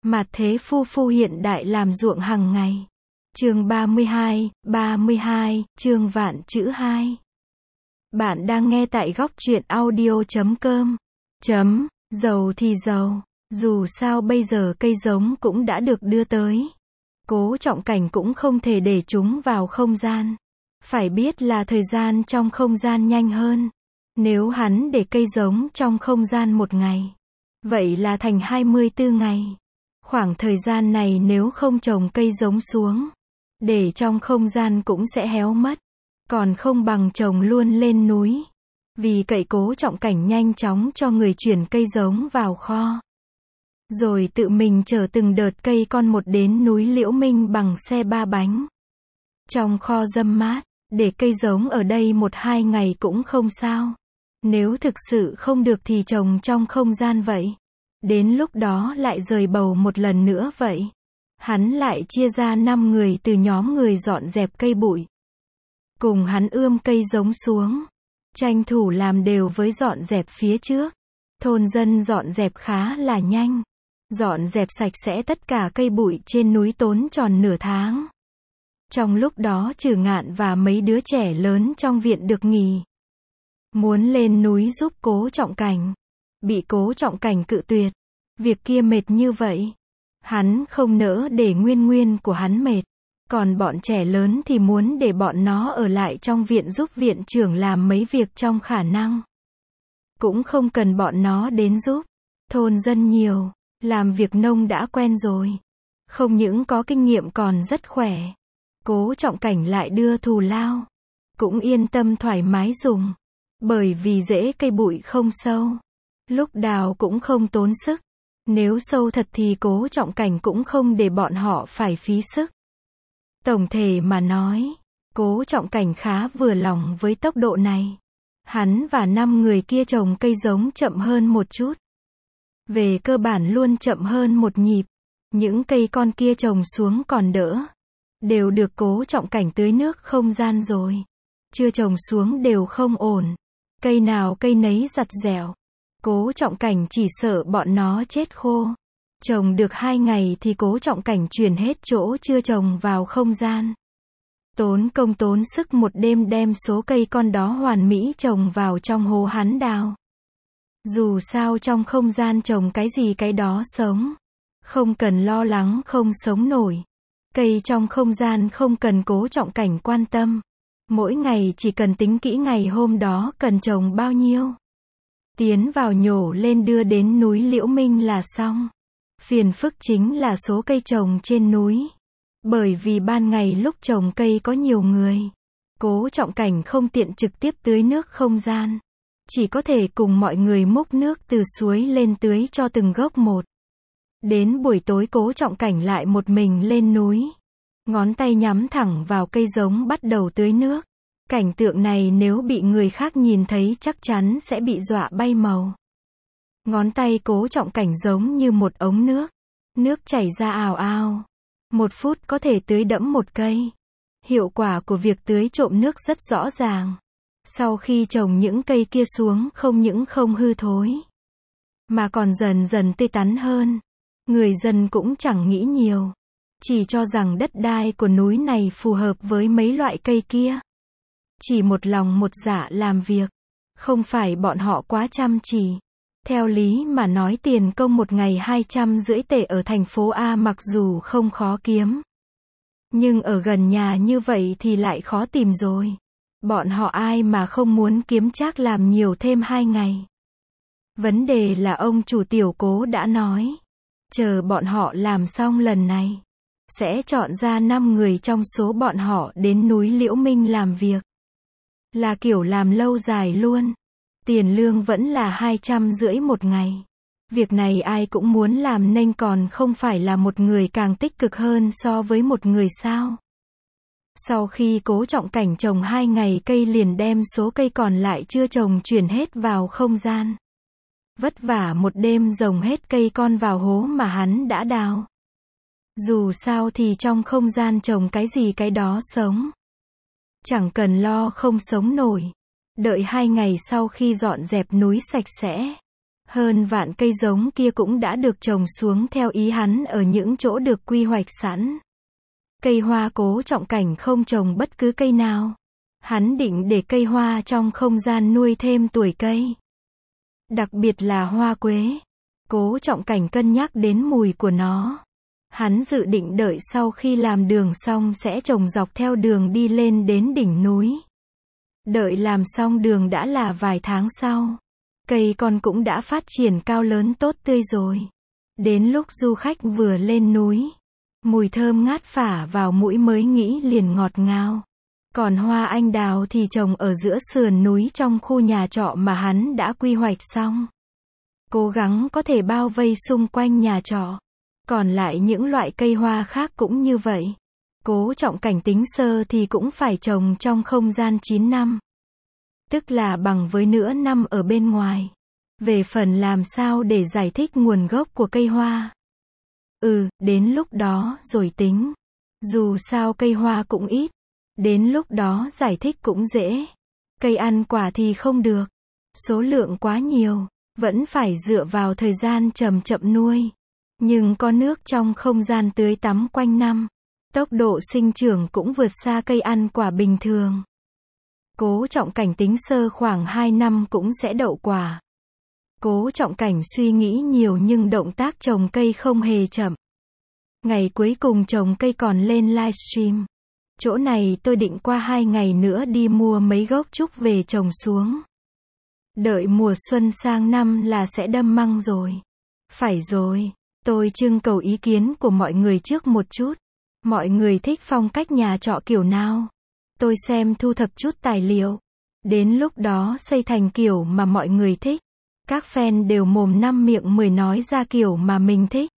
Mạt thế phu phu hiện đại làm ruộng hàng ngày. Chương 32, chương vạn chữ 2. Bạn đang nghe tại góc truyện audio.com. Giàu thì giàu, dù sao bây giờ cây giống cũng đã được đưa tới. Cố Trọng Cảnh cũng không thể để chúng vào không gian. Phải biết là thời gian trong không gian nhanh hơn. Nếu hắn để cây giống trong không gian 1 ngày, vậy là thành 24 ngày. Khoảng thời gian này nếu không trồng cây giống xuống, để trong không gian cũng sẽ héo mất. Còn không bằng trồng luôn lên núi. Vì cậy Cố Trọng Cảnh nhanh chóng cho người chuyển cây giống vào kho. Rồi tự mình chở từng đợt cây con một đến núi Liễu Minh bằng xe 3 bánh. Trong kho râm mát, để cây giống ở đây 1-2 ngày cũng không sao. Nếu thực sự không được thì trồng trong không gian vậy. Đến lúc đó lại rời bầu một lần nữa vậy. Hắn lại chia ra 5 người từ nhóm người dọn dẹp cây bụi. Cùng hắn ươm cây giống xuống. Tranh thủ làm đều với dọn dẹp phía trước. Thôn dân dọn dẹp khá là nhanh. Dọn dẹp sạch sẽ tất cả cây bụi trên núi tốn tròn nửa tháng. Trong lúc đó Trừ Ngạn và mấy đứa trẻ lớn trong viện được nghỉ. Muốn lên núi giúp Cố Trọng Cảnh. Bị Cố Trọng Cảnh cự tuyệt. Việc kia mệt như vậy. Hắn không nỡ để nguyên của hắn mệt. Còn bọn trẻ lớn thì muốn để bọn nó ở lại trong viện giúp viện trưởng làm mấy việc trong khả năng. Cũng không cần bọn nó đến giúp. Thôn dân nhiều, làm việc nông đã quen rồi. Không những có kinh nghiệm còn rất khỏe. Cố Trọng Cảnh lại đưa thù lao. Cũng yên tâm thoải mái dùng. Bởi vì rễ cây bụi không sâu. Lúc đào cũng không tốn sức. Nếu sâu thật thì Cố Trọng Cảnh cũng không để bọn họ phải phí sức. Tổng thể mà nói, Cố Trọng Cảnh khá vừa lòng với tốc độ này. Hắn và 5 người kia trồng cây giống chậm hơn một chút. Về cơ bản luôn chậm hơn một nhịp. Những cây con kia trồng xuống còn đỡ. Đều được Cố Trọng Cảnh tưới nước không gian rồi. Chưa trồng xuống đều không ổn. Cây nào cây nấy giặt dẻo. Cố Trọng Cảnh chỉ sợ bọn nó chết khô. Trồng được 2 ngày thì Cố Trọng Cảnh chuyển hết chỗ chưa trồng vào không gian. Tốn công tốn sức một đêm đem số cây con đó hoàn mỹ trồng vào trong hố hắn đào. Dù sao trong không gian trồng cái gì cái đó sống. Không cần lo lắng không sống nổi. Cây trong không gian không cần Cố Trọng Cảnh quan tâm. Mỗi ngày chỉ cần tính kỹ ngày hôm đó cần trồng bao nhiêu. Tiến vào nhổ lên đưa đến núi Liễu Minh là xong. Phiền phức chính là số cây trồng trên núi. Bởi vì ban ngày lúc trồng cây có nhiều người. Cố Trọng Cảnh không tiện trực tiếp tưới nước không gian. Chỉ có thể cùng mọi người múc nước từ suối lên tưới cho từng gốc một. Đến buổi tối Cố Trọng Cảnh lại một mình lên núi. Ngón tay nhắm thẳng vào cây giống bắt đầu tưới nước. Cảnh tượng này nếu bị người khác nhìn thấy chắc chắn sẽ bị dọa bay màu. Ngón tay Cố Trọng Cảnh giống như một ống nước. Nước chảy ra ào ào. 1 phút có thể tưới đẫm một cây. Hiệu quả của việc tưới trộm nước rất rõ ràng. Sau khi trồng những cây kia xuống không những không hư thối, mà còn dần dần tươi tắn hơn. Người dân cũng chẳng nghĩ nhiều. Chỉ cho rằng đất đai của núi này phù hợp với mấy loại cây kia. Chỉ một lòng một dạ làm việc. Không phải bọn họ quá chăm chỉ. Theo lý mà nói tiền công một ngày 250 tệ ở thành phố A mặc dù không khó kiếm. Nhưng ở gần nhà như vậy thì lại khó tìm rồi. Bọn họ ai mà không muốn kiếm trác làm nhiều thêm 2 ngày. Vấn đề là ông chủ tiểu Cố đã nói. Chờ bọn họ làm xong lần này. Sẽ chọn ra 5 người trong số bọn họ đến núi Liễu Minh làm việc. Là kiểu làm lâu dài luôn. Tiền lương vẫn là 250 một ngày. Việc này ai cũng muốn làm nên còn không phải là một người càng tích cực hơn so với một người sao. Sau khi Cố Trọng Cảnh trồng 2 ngày cây liền đem số cây còn lại chưa trồng chuyển hết vào không gian. Vất vả một đêm rồng hết cây con vào hố mà hắn đã đào. Dù sao thì trong không gian trồng cái gì cái đó sống. Chẳng cần lo không sống nổi. Đợi 2 ngày sau khi dọn dẹp núi sạch sẽ. Hơn vạn cây giống kia cũng đã được trồng xuống theo ý hắn ở những chỗ được quy hoạch sẵn. Cây hoa Cố Trọng Cảnh không trồng bất cứ cây nào. Hắn định để cây hoa trong không gian nuôi thêm tuổi cây. Đặc biệt là hoa quế. Cố Trọng Cảnh cân nhắc đến mùi của nó. Hắn dự định đợi sau khi làm đường xong sẽ trồng dọc theo đường đi lên đến đỉnh núi. Đợi làm xong đường đã là vài tháng sau. Cây con cũng đã phát triển cao lớn tốt tươi rồi. Đến lúc du khách vừa lên núi, mùi thơm ngát phả vào mũi mới nghĩ liền ngọt ngào. Còn hoa anh đào thì trồng ở giữa sườn núi trong khu nhà trọ mà hắn đã quy hoạch xong. Cố gắng có thể bao vây xung quanh nhà trọ. Còn lại những loại cây hoa khác cũng như vậy. Cố Trọng Cảnh tính sơ thì cũng phải trồng trong không gian 9 năm. Tức là bằng với nửa năm ở bên ngoài. Về phần làm sao để giải thích nguồn gốc của cây hoa. Đến lúc đó rồi tính. Dù sao cây hoa cũng ít. Đến lúc đó giải thích cũng dễ. Cây ăn quả thì không được. Số lượng quá nhiều. Vẫn phải dựa vào thời gian chậm chậm nuôi. Nhưng có nước trong không gian tưới tắm quanh năm. Tốc độ sinh trưởng cũng vượt xa cây ăn quả bình thường. Cố Trọng Cảnh tính sơ khoảng 2 năm cũng sẽ đậu quả. Cố Trọng Cảnh suy nghĩ nhiều nhưng động tác trồng cây không hề chậm. Ngày cuối cùng trồng cây còn lên livestream. Chỗ này tôi định qua 2 ngày nữa đi mua mấy gốc trúc về trồng xuống. Đợi mùa xuân sang năm là sẽ đâm măng rồi. Phải rồi, tôi trưng cầu ý kiến của mọi người trước một chút. Mọi người thích phong cách nhà trọ kiểu nào? Tôi xem thu thập chút tài liệu. Đến lúc đó xây thành kiểu mà mọi người thích. Các fan đều mồm năm miệng mười nói ra kiểu mà mình thích.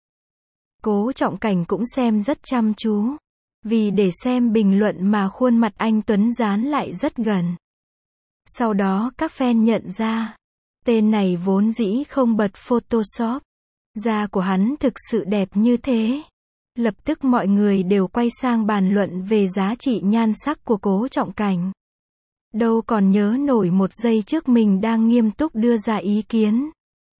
Cố Trọng Cảnh cũng xem rất chăm chú. Vì để xem bình luận mà khuôn mặt anh Tuấn dán lại rất gần. Sau đó các fan nhận ra. Tên này vốn dĩ không bật Photoshop. Da của hắn thực sự đẹp như thế. Lập tức mọi người đều quay sang bàn luận về giá trị nhan sắc của Cố Trọng Cảnh. Đâu còn nhớ nổi một giây trước mình đang nghiêm túc đưa ra ý kiến.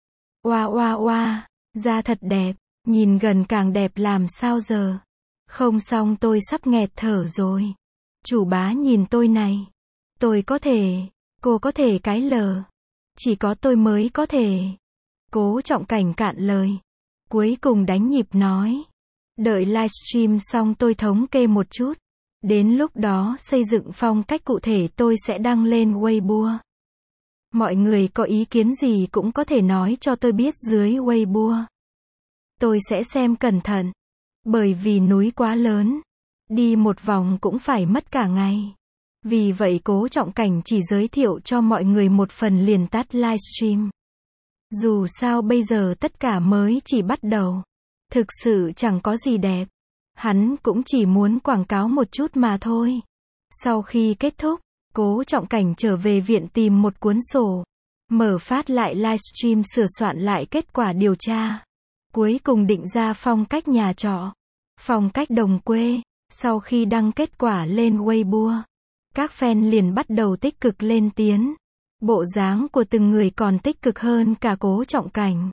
Oa, da thật đẹp, nhìn gần càng đẹp làm sao giờ. Không xong tôi sắp nghẹt thở rồi. Chủ bá nhìn tôi này. Tôi có thể, cô có thể cái lờ. Chỉ có tôi mới có thể. Cố Trọng Cảnh cạn lời. Cuối cùng đánh nhịp nói. Đợi livestream xong tôi thống kê một chút. Đến lúc đó xây dựng phong cách cụ thể tôi sẽ đăng lên Weibo. Mọi người có ý kiến gì cũng có thể nói cho tôi biết dưới Weibo. Tôi sẽ xem cẩn thận. Bởi vì núi quá lớn. Đi một vòng cũng phải mất cả ngày. Vì vậy Cố Trọng Cảnh chỉ giới thiệu cho mọi người một phần liền tắt livestream. Dù sao bây giờ tất cả mới chỉ bắt đầu. Thực sự chẳng có gì đẹp. Hắn cũng chỉ muốn quảng cáo một chút mà thôi. Sau khi kết thúc, Cố Trọng Cảnh trở về viện tìm một cuốn sổ. Mở phát lại livestream sửa soạn lại kết quả điều tra. Cuối cùng định ra phong cách nhà trọ. Phong cách đồng quê. Sau khi đăng kết quả lên Weibo, các fan liền bắt đầu tích cực lên tiếng. Bộ dáng của từng người còn tích cực hơn cả Cố Trọng Cảnh.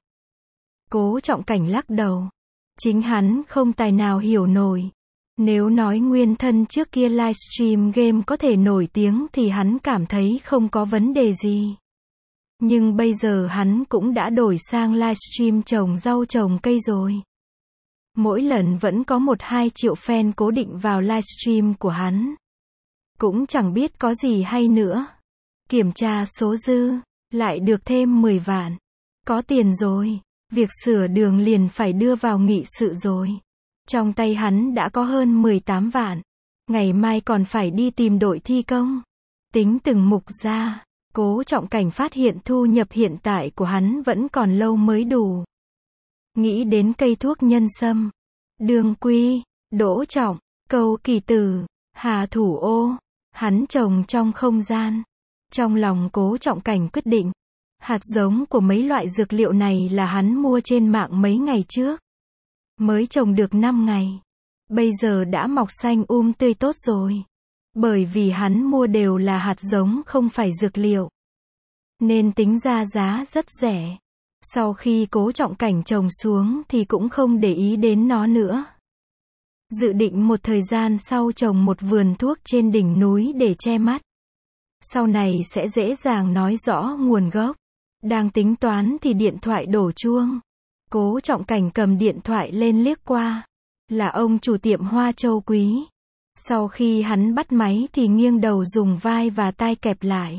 Cố Trọng Cảnh lắc đầu. Chính hắn không tài nào hiểu nổi. Nếu nói nguyên thân trước kia livestream game có thể nổi tiếng thì hắn cảm thấy không có vấn đề gì. Nhưng bây giờ hắn cũng đã đổi sang livestream trồng rau trồng cây rồi. Mỗi lần vẫn có 1-2 triệu fan cố định vào livestream của hắn. Cũng chẳng biết có gì hay nữa. Kiểm tra số dư, lại được thêm 10 vạn. Có tiền rồi. Việc sửa đường liền phải đưa vào nghị sự rồi. Trong tay hắn đã có hơn 18 vạn. Ngày mai còn phải đi tìm đội thi công. Tính từng mục ra, Cố Trọng Cảnh phát hiện thu nhập hiện tại của hắn vẫn còn lâu mới đủ. Nghĩ đến cây thuốc nhân sâm, Đường Quy, Đỗ Trọng, Câu Kỳ Tử, Hà Thủ Ô, hắn trồng trong không gian. Trong lòng Cố Trọng Cảnh quyết định. Hạt giống của mấy loại dược liệu này là hắn mua trên mạng mấy ngày trước. Mới trồng được 5 ngày. Bây giờ đã mọc xanh tươi tốt rồi. Bởi vì hắn mua đều là hạt giống không phải dược liệu. Nên tính ra giá rất rẻ. Sau khi Cố Trọng Cảnh trồng xuống thì cũng không để ý đến nó nữa. Dự định một thời gian sau trồng một vườn thuốc trên đỉnh núi để che mắt. Sau này sẽ dễ dàng nói rõ nguồn gốc. Đang tính toán thì điện thoại đổ chuông. Cố Trọng Cảnh cầm điện thoại lên liếc qua. Là ông chủ tiệm hoa Châu Quý. Sau khi hắn bắt máy thì nghiêng đầu dùng vai và tai kẹp lại.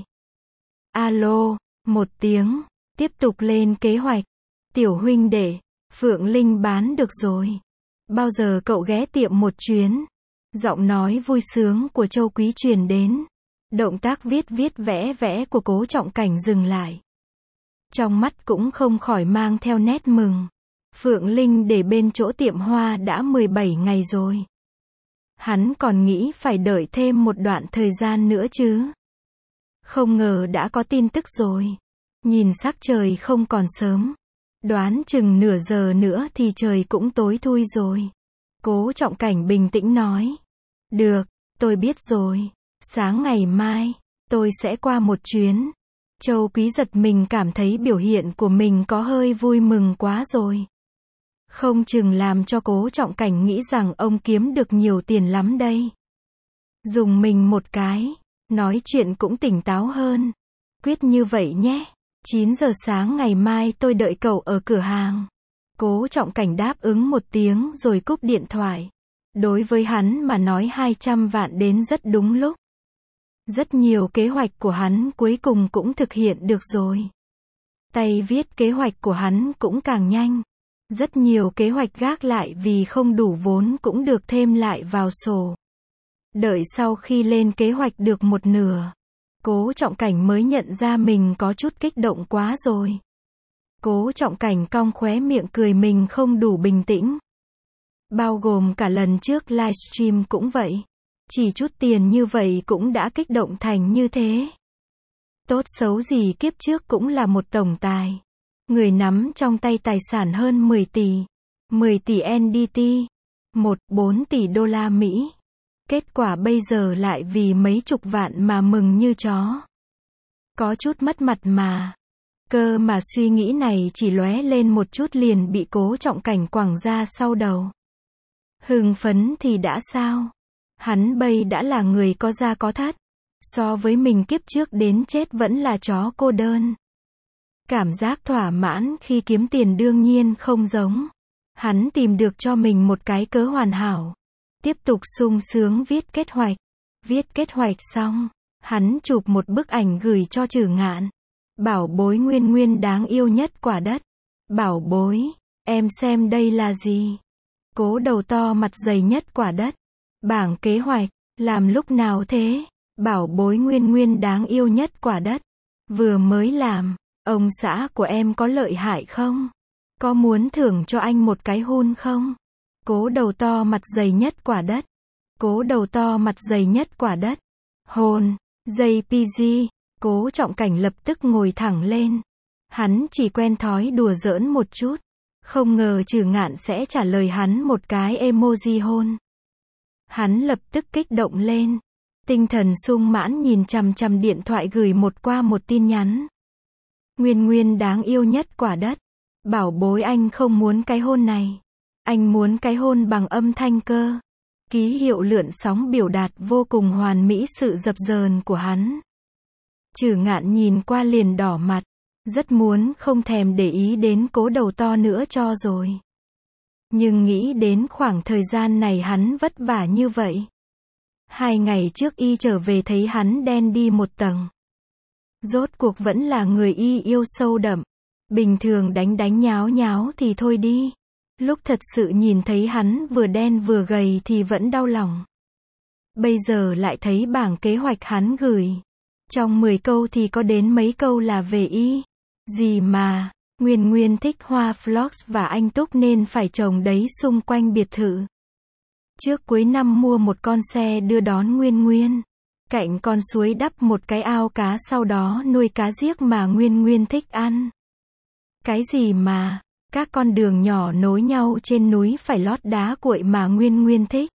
Alo, một tiếng, tiếp tục lên kế hoạch. Tiểu huynh đệ, Phượng Linh bán được rồi. Bao giờ cậu ghé tiệm một chuyến? Giọng nói vui sướng của Châu Quý truyền đến. Động tác viết vẽ vẽ của Cố Trọng Cảnh dừng lại. Trong mắt cũng không khỏi mang theo nét mừng. Phượng Linh để bên chỗ tiệm hoa đã 17 ngày rồi. Hắn còn nghĩ phải đợi thêm một đoạn thời gian nữa chứ. Không ngờ đã có tin tức rồi. Nhìn sắc trời không còn sớm. Đoán chừng nửa giờ nữa thì trời cũng tối thui rồi. Cố Trọng Cảnh bình tĩnh nói. Được, tôi biết rồi. Sáng ngày mai, tôi sẽ qua một chuyến. Châu Quý giật mình cảm thấy biểu hiện của mình có hơi vui mừng quá rồi. Không chừng làm cho Cố Trọng Cảnh nghĩ rằng ông kiếm được nhiều tiền lắm đây. Dùng mình một cái, nói chuyện cũng tỉnh táo hơn. Quyết như vậy nhé. 9 giờ sáng ngày mai tôi đợi cậu ở cửa hàng. Cố Trọng Cảnh đáp ứng một tiếng rồi cúp điện thoại. Đối với hắn mà nói 200 vạn đến rất đúng lúc. Rất nhiều kế hoạch của hắn cuối cùng cũng thực hiện được rồi. Tay viết kế hoạch của hắn cũng càng nhanh. Rất nhiều kế hoạch gác lại vì không đủ vốn cũng được thêm lại vào sổ. Đợi sau khi lên kế hoạch được một nửa, Cố Trọng Cảnh mới nhận ra mình có chút kích động quá rồi. Cố Trọng Cảnh cong khóe miệng cười mình không đủ bình tĩnh. Bao gồm cả lần trước livestream cũng vậy. Chỉ chút tiền như vậy cũng đã kích động thành như thế. Tốt xấu gì kiếp trước cũng là một tổng tài. Người nắm trong tay tài sản hơn 10 tỷ. 10 tỷ NDT. 4 tỷ đô la Mỹ. Kết quả bây giờ lại vì mấy chục vạn mà mừng như chó. Có chút mất mặt mà. Cơ mà suy nghĩ này chỉ lóe lên một chút liền bị Cố Trọng Cảnh quẳng ra sau đầu. Hưng phấn thì đã sao? Hắn bây đã là người có da có thắt. So với mình kiếp trước đến chết vẫn là chó cô đơn. Cảm giác thỏa mãn khi kiếm tiền đương nhiên không giống. Hắn tìm được cho mình một cái cớ hoàn hảo. Tiếp tục sung sướng viết kế hoạch. Viết kế hoạch xong, hắn chụp một bức ảnh gửi cho Trử Ngạn. Bảo bối Nguyên Nguyên đáng yêu nhất quả đất. Bảo bối, em xem đây là gì? Cố đầu to mặt dày nhất quả đất. Bảng kế hoạch, làm lúc nào thế? Bảo bối Nguyên Nguyên đáng yêu nhất quả đất. Vừa mới làm, ông xã của em có lợi hại không? Có muốn thưởng cho anh một cái hôn không? Cố đầu to mặt dày nhất quả đất. Cố đầu to mặt dày nhất quả đất. Hôn, JPG. Cố Trọng Cảnh lập tức ngồi thẳng lên. Hắn chỉ quen thói đùa giỡn một chút. Không ngờ Trử Ngạn sẽ trả lời hắn một cái emoji hôn. Hắn lập tức kích động lên. Tinh thần sung mãn nhìn chằm chằm điện thoại gửi qua một tin nhắn. Nguyên Nguyên đáng yêu nhất quả đất. Bảo bối anh không muốn cái hôn này. Anh muốn cái hôn bằng âm thanh cơ. Ký hiệu lượn sóng biểu đạt vô cùng hoàn mỹ sự dập dờn của hắn. Trử Ngạn nhìn qua liền đỏ mặt. Rất muốn không thèm để ý đến cố đầu to nữa cho rồi. Nhưng nghĩ đến khoảng thời gian này hắn vất vả như vậy. 2 ngày trước y trở về thấy hắn đen đi một tầng. Rốt cuộc vẫn là người y yêu sâu đậm. Bình thường đánh nháo nháo thì thôi đi. Lúc thật sự nhìn thấy hắn vừa đen vừa gầy thì vẫn đau lòng. Bây giờ lại thấy bảng kế hoạch hắn gửi. Trong 10 câu thì có đến mấy câu là về y. Gì mà, Nguyên Nguyên thích hoa phlox và anh túc nên phải trồng đấy xung quanh biệt thự. Trước cuối năm mua một con xe đưa đón Nguyên Nguyên. Cạnh con suối đắp một cái ao cá sau đó nuôi cá giếc mà Nguyên Nguyên thích ăn. Cái gì mà, các con đường nhỏ nối nhau trên núi phải lót đá cuội mà Nguyên Nguyên thích.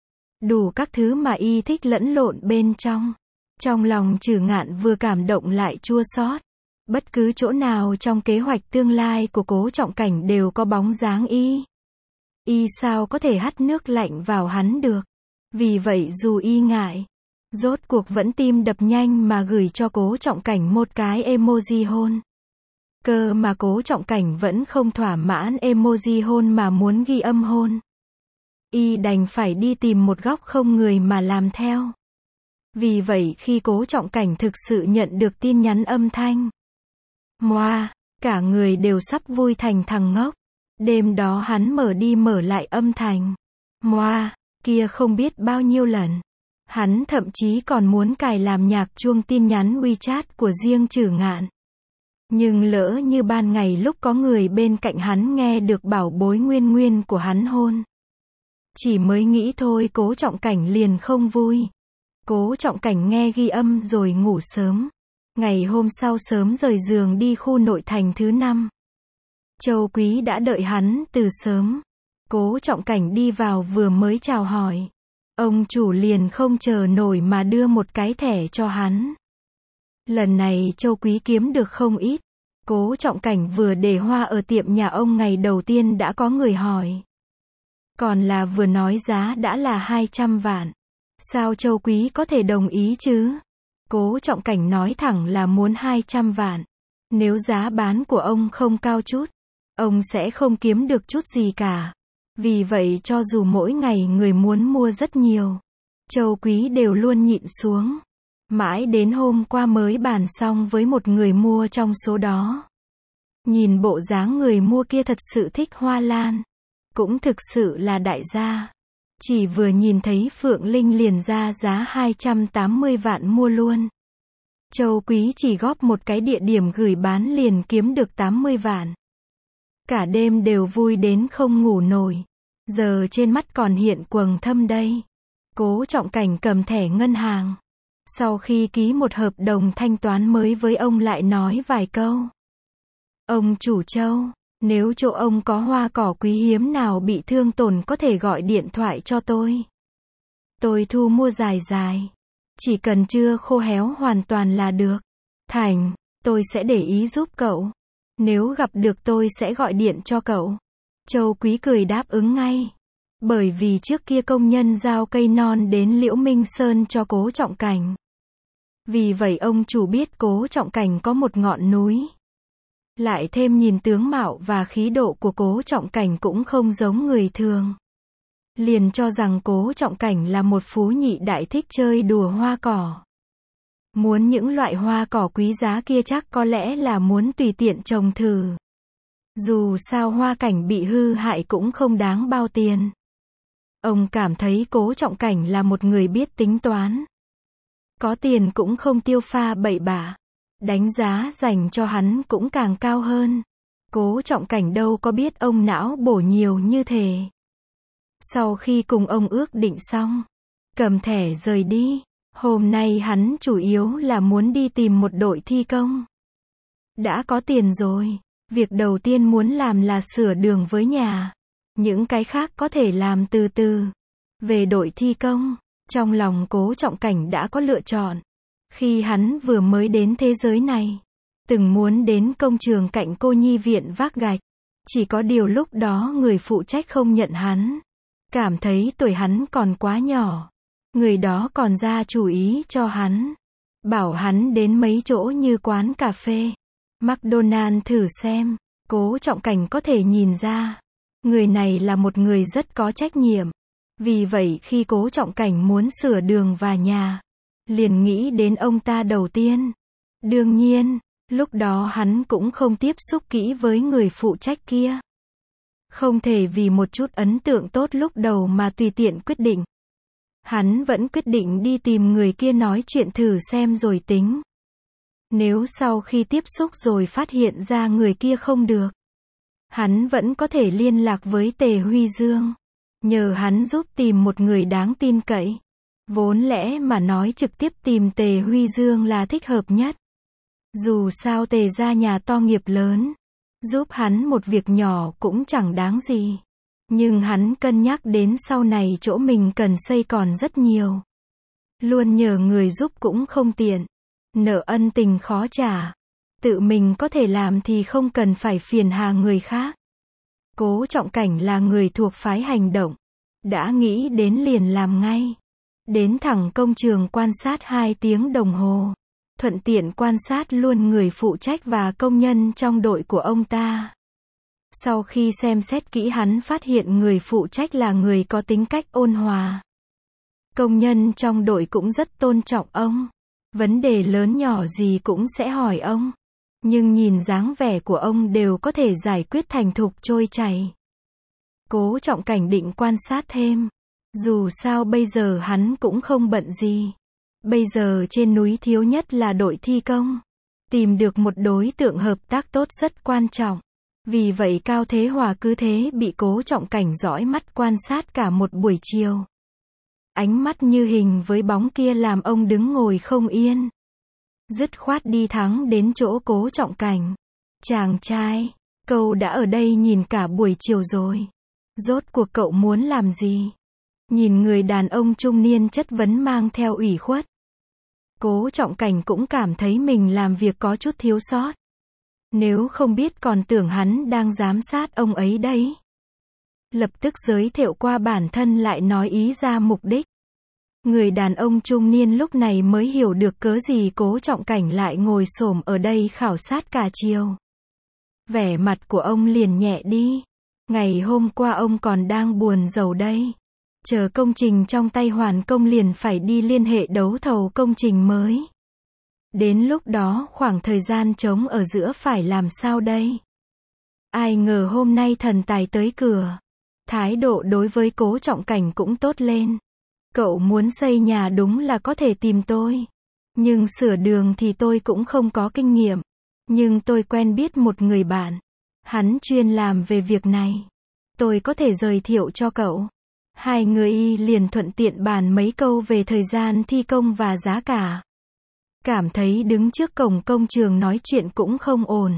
Đủ các thứ mà y thích lẫn lộn bên trong. Trong lòng Trử Ngạn vừa cảm động lại chua xót. Bất cứ chỗ nào trong kế hoạch tương lai của Cố Trọng Cảnh đều có bóng dáng y. Y sao có thể hắt nước lạnh vào hắn được. Vì vậy dù y ngại, rốt cuộc vẫn tim đập nhanh mà gửi cho Cố Trọng Cảnh một cái emoji hôn. Cơ mà Cố Trọng Cảnh vẫn không thỏa mãn emoji hôn mà muốn ghi âm hôn. Y đành phải đi tìm một góc không người mà làm theo. Vì vậy khi Cố Trọng Cảnh thực sự nhận được tin nhắn âm thanh, moa, cả người đều sắp vui thành thằng ngốc. Đêm đó hắn mở đi mở lại âm thanh moa kia không biết bao nhiêu lần. Hắn thậm chí còn muốn cài làm nhạc chuông tin nhắn WeChat của riêng Trử Ngạn. Nhưng lỡ như ban ngày lúc có người bên cạnh hắn nghe được bảo bối Nguyên Nguyên của hắn hôn. Chỉ mới nghĩ thôi Cố Trọng Cảnh liền không vui. Cố Trọng Cảnh nghe ghi âm rồi ngủ sớm. Ngày hôm sau sớm rời giường đi khu nội thành thứ 5. Châu Quý đã đợi hắn từ sớm. Cố Trọng Cảnh đi vào vừa mới chào hỏi. Ông chủ liền không chờ nổi mà đưa một cái thẻ cho hắn. Lần này Châu Quý kiếm được không ít. Cố Trọng Cảnh vừa để hoa ở tiệm nhà ông ngày đầu tiên đã có người hỏi. Còn là vừa nói giá đã là 200 vạn. Sao Châu Quý có thể đồng ý chứ? Cố Trọng Cảnh nói thẳng là muốn 200 vạn. Nếu giá bán của ông không cao chút, ông sẽ không kiếm được chút gì cả. Vì vậy cho dù mỗi ngày người muốn mua rất nhiều, Châu Quý đều luôn nhịn xuống. Mãi đến hôm qua mới bàn xong với một người mua trong số đó. Nhìn bộ dáng người mua kia thật sự thích hoa lan. Cũng thực sự là đại gia. Chỉ vừa nhìn thấy Phượng Linh liền ra giá 280 vạn mua luôn. Châu Quý chỉ góp một cái địa điểm gửi bán liền kiếm được 80 vạn. Cả đêm đều vui đến không ngủ nổi. Giờ trên mắt còn hiện quầng thâm đây. Cố Trọng Cảnh cầm thẻ ngân hàng. Sau khi ký một hợp đồng thanh toán mới với ông lại nói vài câu. Ông chủ Châu, nếu chỗ ông có hoa cỏ quý hiếm nào bị thương tổn có thể gọi điện thoại cho tôi. Tôi thu mua dài dài. Chỉ cần chưa khô héo hoàn toàn là được. Thành, tôi sẽ để ý giúp cậu. Nếu gặp được tôi sẽ gọi điện cho cậu. Châu Quý cười đáp ứng ngay. Bởi vì trước kia công nhân giao cây non đến Liễu Minh Sơn cho Cố Trọng Cảnh. Vì vậy ông chủ biết Cố Trọng Cảnh có một ngọn núi. Lại thêm nhìn tướng mạo và khí độ của Cố Trọng Cảnh cũng không giống người thường. Liền cho rằng Cố Trọng Cảnh là một phú nhị đại thích chơi đùa hoa cỏ. Muốn những loại hoa cỏ quý giá kia chắc có lẽ là muốn tùy tiện trồng thử. Dù sao hoa cảnh bị hư hại cũng không đáng bao tiền. Ông cảm thấy Cố Trọng Cảnh là một người biết tính toán. Có tiền cũng không tiêu pha bậy bạ. Đánh giá dành cho hắn cũng càng cao hơn. Cố Trọng Cảnh đâu có biết ông não bổ nhiều như thế. Sau khi cùng ông ước định xong, cầm thẻ rời đi. Hôm nay hắn chủ yếu là muốn đi tìm một đội thi công. Đã có tiền rồi, việc đầu tiên muốn làm là sửa đường với nhà. Những cái khác có thể làm từ từ. Về đội thi công, trong lòng Cố Trọng Cảnh đã có lựa chọn. Khi hắn vừa mới đến thế giới này, từng muốn đến công trường cạnh cô nhi viện vác gạch. Chỉ có điều lúc đó người phụ trách không nhận hắn. Cảm thấy tuổi hắn còn quá nhỏ. Người đó còn ra chủ ý cho hắn. Bảo hắn đến mấy chỗ như quán cà phê, McDonald's thử xem. Cố Trọng Cảnh có thể nhìn ra. Người này là một người rất có trách nhiệm. Vì vậy khi Cố Trọng Cảnh muốn sửa đường và nhà, liền nghĩ đến ông ta đầu tiên. Đương nhiên, lúc đó hắn cũng không tiếp xúc kỹ với người phụ trách kia. Không thể vì một chút ấn tượng tốt lúc đầu mà tùy tiện quyết định. Hắn vẫn quyết định đi tìm người kia nói chuyện thử xem rồi tính. Nếu sau khi tiếp xúc rồi phát hiện ra người kia không được, hắn vẫn có thể liên lạc với Tề Huy Dương. Nhờ hắn giúp tìm một người đáng tin cậy. Vốn lẽ mà nói trực tiếp tìm Tề Huy Dương là thích hợp nhất. Dù sao Tề gia nhà to nghiệp lớn. Giúp hắn một việc nhỏ cũng chẳng đáng gì. Nhưng hắn cân nhắc đến sau này chỗ mình cần xây còn rất nhiều. Luôn nhờ người giúp cũng không tiện. Nợ ân tình khó trả. Tự mình có thể làm thì không cần phải phiền hà người khác. Cố Trọng Cảnh là người thuộc phái hành động. Đã nghĩ đến liền làm ngay. Đến thẳng công trường quan sát 2 tiếng đồng hồ. Thuận tiện quan sát luôn người phụ trách và công nhân trong đội của ông ta. Sau khi xem xét kỹ hắn phát hiện người phụ trách là người có tính cách ôn hòa. Công nhân trong đội cũng rất tôn trọng ông. Vấn đề lớn nhỏ gì cũng sẽ hỏi ông. Nhưng nhìn dáng vẻ của ông đều có thể giải quyết thành thục trôi chảy. Cố Trọng Cảnh định quan sát thêm. Dù sao bây giờ hắn cũng không bận gì. Bây giờ trên núi thiếu nhất là đội thi công. Tìm được một đối tượng hợp tác tốt rất quan trọng. Vì vậy Cao Thế Hòa cứ thế bị Cố Trọng Cảnh dõi mắt quan sát cả một buổi chiều. Ánh mắt như hình với bóng kia làm ông đứng ngồi không yên. Dứt khoát đi thẳng đến chỗ Cố Trọng Cảnh. Chàng trai, cậu đã ở đây nhìn cả buổi chiều rồi. Rốt cuộc cậu muốn làm gì? Nhìn người đàn ông trung niên chất vấn mang theo ủy khuất. Cố Trọng Cảnh cũng cảm thấy mình làm việc có chút thiếu sót. Nếu không biết còn tưởng hắn đang giám sát ông ấy đấy. Lập tức giới thiệu qua bản thân lại nói ý ra mục đích. Người đàn ông trung niên lúc này mới hiểu được cớ gì Cố Trọng Cảnh lại ngồi xổm ở đây khảo sát cả chiều. Vẻ mặt của ông liền nhẹ đi. Ngày hôm qua ông còn đang buồn rầu đây. Chờ công trình trong tay hoàn công liền phải đi liên hệ đấu thầu công trình mới. Đến lúc đó khoảng thời gian trống ở giữa phải làm sao đây? Ai ngờ hôm nay thần tài tới cửa. Thái độ đối với Cố Trọng Cảnh cũng tốt lên. Cậu muốn xây nhà đúng là có thể tìm tôi. Nhưng sửa đường thì tôi cũng không có kinh nghiệm. Nhưng tôi quen biết một người bạn. Hắn chuyên làm về việc này. Tôi có thể giới thiệu cho cậu. Hai người liền thuận tiện bàn mấy câu về thời gian thi công và giá cả. Cảm thấy đứng trước cổng công trường nói chuyện cũng không ổn.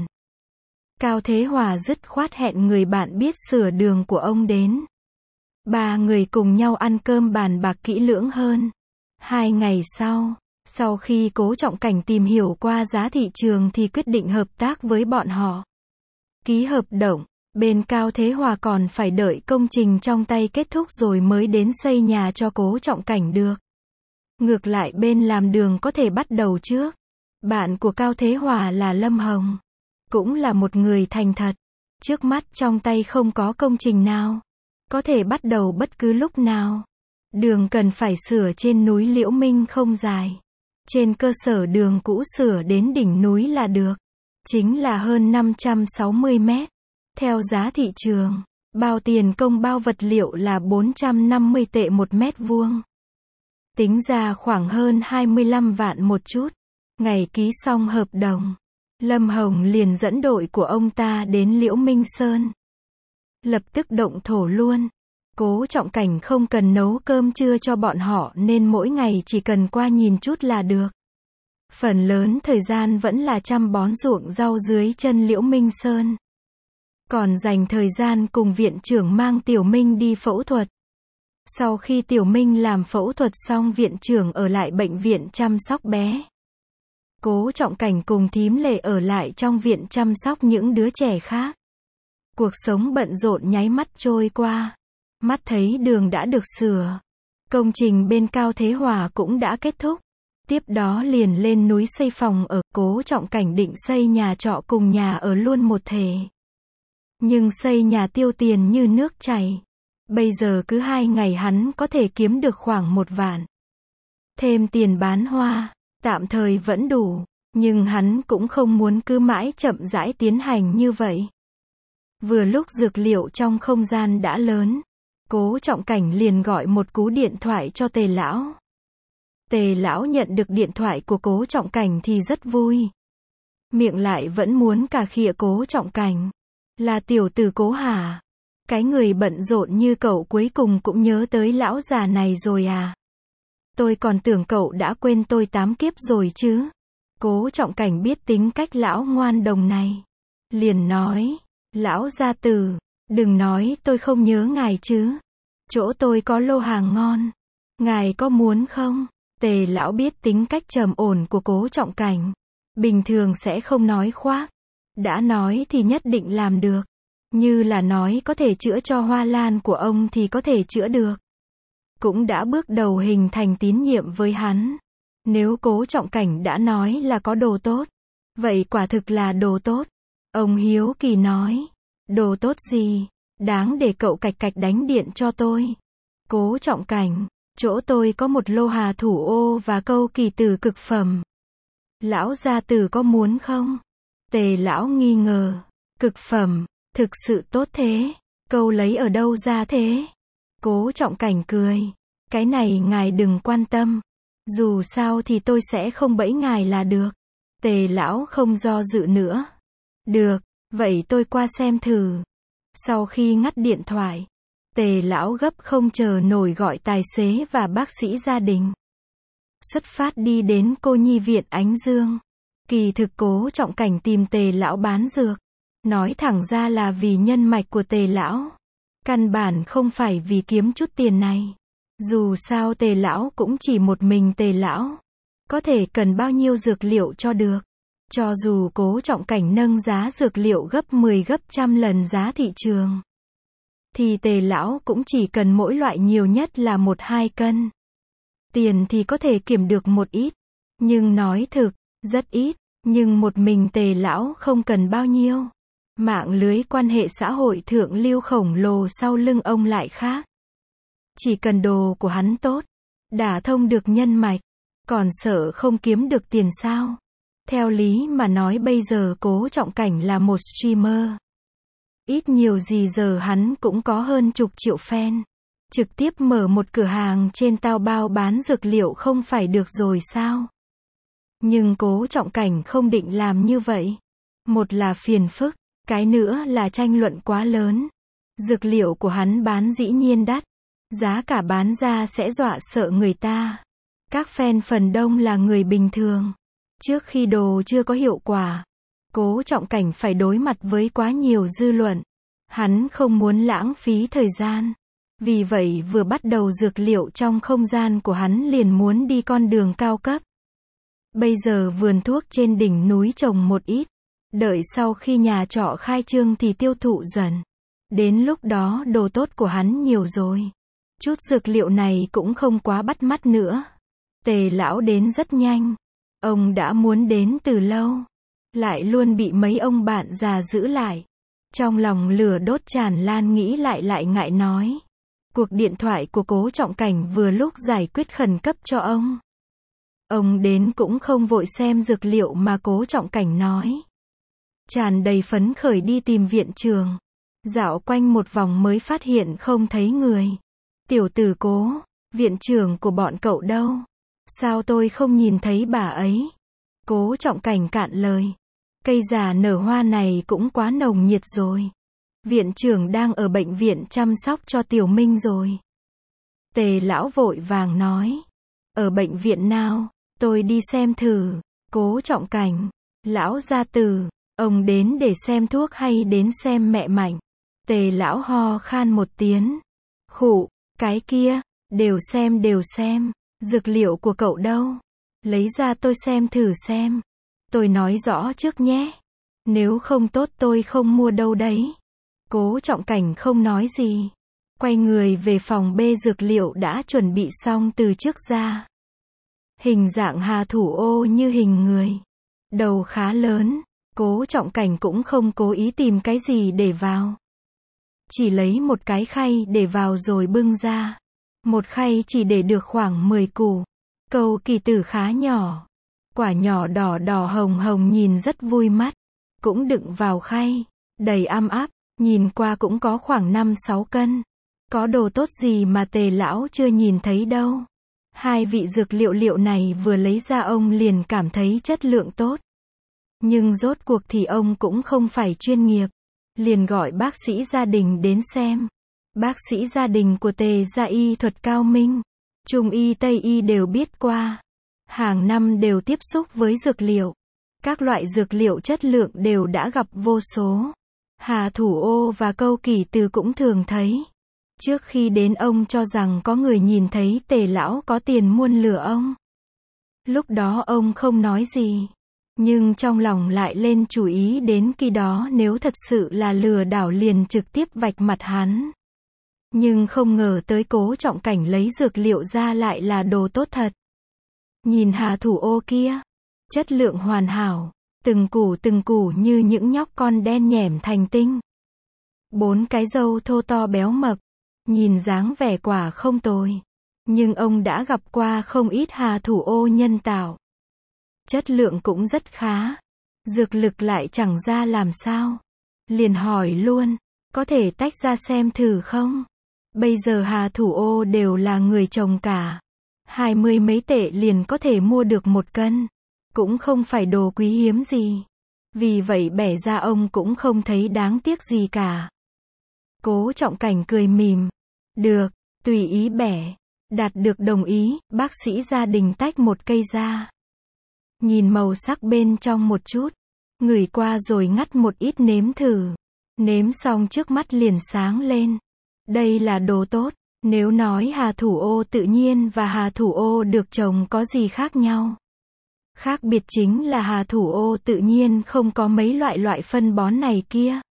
Cao Thế Hòa dứt khoát hẹn người bạn biết sửa đường của ông đến. 3 người cùng nhau ăn cơm bàn bạc kỹ lưỡng hơn. 2 ngày sau khi Cố Trọng Cảnh tìm hiểu qua giá thị trường thì quyết định hợp tác với bọn họ. Ký hợp đồng, bên Cao Thế Hòa còn phải đợi công trình trong tay kết thúc rồi mới đến xây nhà cho Cố Trọng Cảnh được. Ngược lại bên làm đường có thể bắt đầu trước. Bạn của Cao Thế Hòa là Lâm Hồng. Cũng là một người thành thật. Trước mắt trong tay không có công trình nào. Có thể bắt đầu bất cứ lúc nào. Đường cần phải sửa trên núi Liễu Minh không dài. Trên cơ sở đường cũ sửa đến đỉnh núi là được. Chính là hơn 560 mét. Theo giá thị trường, bao tiền công bao vật liệu là 450 tệ một mét vuông. Tính ra khoảng hơn 25 vạn một chút. Ngày ký xong hợp đồng, Lâm Hồng liền dẫn đội của ông ta đến Liễu Minh Sơn. Lập tức động thổ luôn. Cố Trọng Cảnh không cần nấu cơm trưa cho bọn họ nên mỗi ngày chỉ cần qua nhìn chút là được. Phần lớn thời gian vẫn là chăm bón ruộng rau dưới chân Liễu Minh Sơn. Còn dành thời gian cùng viện trưởng mang Tiểu Minh đi phẫu thuật. Sau khi Tiểu Minh làm phẫu thuật xong viện trưởng ở lại bệnh viện chăm sóc bé. Cố Trọng Cảnh cùng thím Lệ ở lại trong viện chăm sóc những đứa trẻ khác. Cuộc sống bận rộn nháy mắt trôi qua. Mắt thấy đường đã được sửa. Công trình bên Cao Thế Hòa cũng đã kết thúc. Tiếp đó liền lên núi xây phòng ở. Cố Trọng Cảnh định xây nhà trọ cùng nhà ở luôn một thể. Nhưng xây nhà tiêu tiền như nước chảy. Bây giờ cứ 2 ngày hắn có thể kiếm được khoảng 1 vạn. Thêm tiền bán hoa, tạm thời vẫn đủ. Nhưng hắn cũng không muốn cứ mãi chậm rãi tiến hành như vậy. Vừa lúc dược liệu trong không gian đã lớn. Cố Trọng Cảnh liền gọi một cú điện thoại cho Tề Lão. Tề Lão nhận được điện thoại của Cố Trọng Cảnh thì rất vui. Miệng lại vẫn muốn cà khịa Cố Trọng Cảnh. Là tiểu tử Cố hả? Cái người bận rộn như cậu cuối cùng cũng nhớ tới lão già này rồi à? Tôi còn tưởng cậu đã quên tôi 8 kiếp rồi chứ. Cố Trọng Cảnh biết tính cách lão ngoan đồng này. Liền nói, lão gia tử, đừng nói tôi không nhớ ngài chứ. Chỗ tôi có lô hàng ngon. Ngài có muốn không? Tề Lão biết tính cách trầm ổn của Cố Trọng Cảnh. Bình thường sẽ không nói khoác. Đã nói thì nhất định làm được. Như là nói có thể chữa cho hoa lan của ông thì có thể chữa được. Cũng đã bước đầu hình thành tín nhiệm với hắn. Nếu Cố Trọng Cảnh đã nói là có đồ tốt, vậy quả thực là đồ tốt. Ông hiếu kỳ nói, đồ tốt gì, đáng để cậu cạch cạch đánh điện cho tôi. Cố Trọng Cảnh, chỗ tôi có một lô hà thủ ô và câu kỳ tử cực phẩm. Lão gia tử có muốn không? Tề lão nghi ngờ, cực phẩm, thực sự tốt thế, câu lấy ở đâu ra thế? Cố Trọng Cảnh cười, cái này ngài đừng quan tâm, dù sao thì tôi sẽ không bẫy ngài là được. Tề lão không do dự nữa. Được, vậy tôi qua xem thử. Sau khi ngắt điện thoại, Tề lão gấp không chờ nổi gọi tài xế và bác sĩ gia đình. Xuất phát đi đến cô nhi viện Ánh Dương. Kỳ thực Cố Trọng Cảnh tìm Tề lão bán dược. Nói thẳng ra là vì nhân mạch của Tề lão. Căn bản không phải vì kiếm chút tiền này. Dù sao Tề lão cũng chỉ một mình Tề lão. Có thể cần bao nhiêu dược liệu cho được. Cho dù Cố Trọng Cảnh nâng giá dược liệu gấp 10 gấp trăm lần giá thị trường, thì Tề lão cũng chỉ cần mỗi loại nhiều nhất là 1-2 cân. Tiền thì có thể kiểm được một ít. Nhưng nói thực, rất ít. Nhưng một mình Tề lão không cần bao nhiêu. Mạng lưới quan hệ xã hội thượng lưu khổng lồ sau lưng ông lại khác. Chỉ cần đồ của hắn tốt, đả thông được nhân mạch, còn sợ không kiếm được tiền sao? Theo lý mà nói bây giờ Cố Trọng Cảnh là một streamer. Ít nhiều gì giờ hắn cũng có hơn chục triệu fan. Trực tiếp mở một cửa hàng trên Taobao bán dược liệu không phải được rồi sao? Nhưng Cố Trọng Cảnh không định làm như vậy. Một là phiền phức, cái nữa là tranh luận quá lớn. Dược liệu của hắn bán dĩ nhiên đắt. Giá cả bán ra sẽ dọa sợ người ta. Các fan phần đông là người bình thường. Trước khi đồ chưa có hiệu quả, Cố Trọng Cảnh phải đối mặt với quá nhiều dư luận. Hắn không muốn lãng phí thời gian. Vì vậy vừa bắt đầu dược liệu trong không gian của hắn liền muốn đi con đường cao cấp. Bây giờ vườn thuốc trên đỉnh núi trồng một ít. Đợi sau khi nhà trọ khai trương thì tiêu thụ dần. Đến lúc đó đồ tốt của hắn nhiều rồi. Chút dược liệu này cũng không quá bắt mắt nữa. Tề lão đến rất nhanh. Ông đã muốn đến từ lâu. Lại luôn bị mấy ông bạn già giữ lại. Trong lòng lửa đốt tràn lan nghĩ lại ngại nói. Cuộc điện thoại của Cố Trọng Cảnh vừa lúc giải quyết khẩn cấp cho ông. Ông đến cũng không vội xem dược liệu mà Cố Trọng Cảnh nói. Tràn đầy phấn khởi đi tìm viện trưởng. Dạo quanh một vòng mới phát hiện không thấy người. Tiểu tử Cố, viện trưởng của bọn cậu đâu? Sao tôi không nhìn thấy bà ấy? Cố Trọng Cảnh cạn lời. Cây già nở hoa này cũng quá nồng nhiệt rồi. Viện trưởng đang ở bệnh viện chăm sóc cho Tiểu Minh rồi. Tề lão vội vàng nói. Ở bệnh viện nào? Tôi đi xem thử. Cố Trọng Cảnh. Lão gia tử, ông đến để xem thuốc hay đến xem mẹ Mạnh? Tề lão ho khan một tiếng. Khụ, cái kia, đều xem. Dược liệu của cậu đâu? Lấy ra tôi xem thử xem. Tôi nói rõ trước nhé. Nếu không tốt tôi không mua đâu đấy. Cố Trọng Cảnh không nói gì. Quay người về phòng bê dược liệu đã chuẩn bị xong từ trước ra. Hình dạng hà thủ ô như hình người. Đầu khá lớn. Cố Trọng Cảnh cũng không cố ý tìm cái gì để vào. Chỉ lấy một cái khay để vào rồi bưng ra. Một khay chỉ để được khoảng 10 củ. Câu kỳ tử khá nhỏ. Quả nhỏ đỏ đỏ hồng hồng nhìn rất vui mắt. Cũng đựng vào khay. Đầy ắp, nhìn qua cũng có khoảng 5-6 cân. Có đồ tốt gì mà Tề lão chưa nhìn thấy đâu. Hai vị dược liệu này vừa lấy ra ông liền cảm thấy chất lượng tốt. Nhưng rốt cuộc thì ông cũng không phải chuyên nghiệp. Liền gọi bác sĩ gia đình đến xem. Bác sĩ gia đình của Tề gia y thuật cao minh. Trung y Tây y đều biết qua. Hàng năm đều tiếp xúc với dược liệu. Các loại dược liệu chất lượng đều đã gặp vô số. Hà thủ ô và câu kỳ từ cũng thường thấy. Trước khi đến ông cho rằng có người nhìn thấy Tề lão có tiền muôn lừa ông. Lúc đó ông không nói gì. Nhưng trong lòng lại lên chủ ý đến khi đó nếu thật sự là lừa đảo liền trực tiếp vạch mặt hắn. Nhưng không ngờ tới Cố Trọng Cảnh lấy dược liệu ra lại là đồ tốt thật. Nhìn Hà Thủ Ô kia, chất lượng hoàn hảo, từng củ như những nhóc con đen nhẻm thành tinh. 4 cái râu thô to béo mập, nhìn dáng vẻ quả không tồi. Nhưng ông đã gặp qua không ít Hà Thủ Ô nhân tạo. Chất lượng cũng rất khá. Dược lực lại chẳng ra làm sao. Liền hỏi luôn, có thể tách ra xem thử không? Bây giờ Hà Thủ Ô đều là người trồng cả. 20 mấy tệ liền có thể mua được 1 cân. Cũng không phải đồ quý hiếm gì. Vì vậy bẻ ra ông cũng không thấy đáng tiếc gì cả. Cố Trọng Cảnh cười mỉm. Được, tùy ý bẻ. Đạt được đồng ý, bác sĩ gia đình tách 1 cây ra. Nhìn màu sắc bên trong một chút. Ngửi qua rồi ngắt một ít nếm thử. Nếm xong trước mắt liền sáng lên. Đây là đồ tốt. Nếu nói Hà Thủ Ô tự nhiên và Hà Thủ Ô được trồng có gì khác nhau? Khác biệt chính là Hà Thủ Ô tự nhiên không có mấy loại phân bón này kia.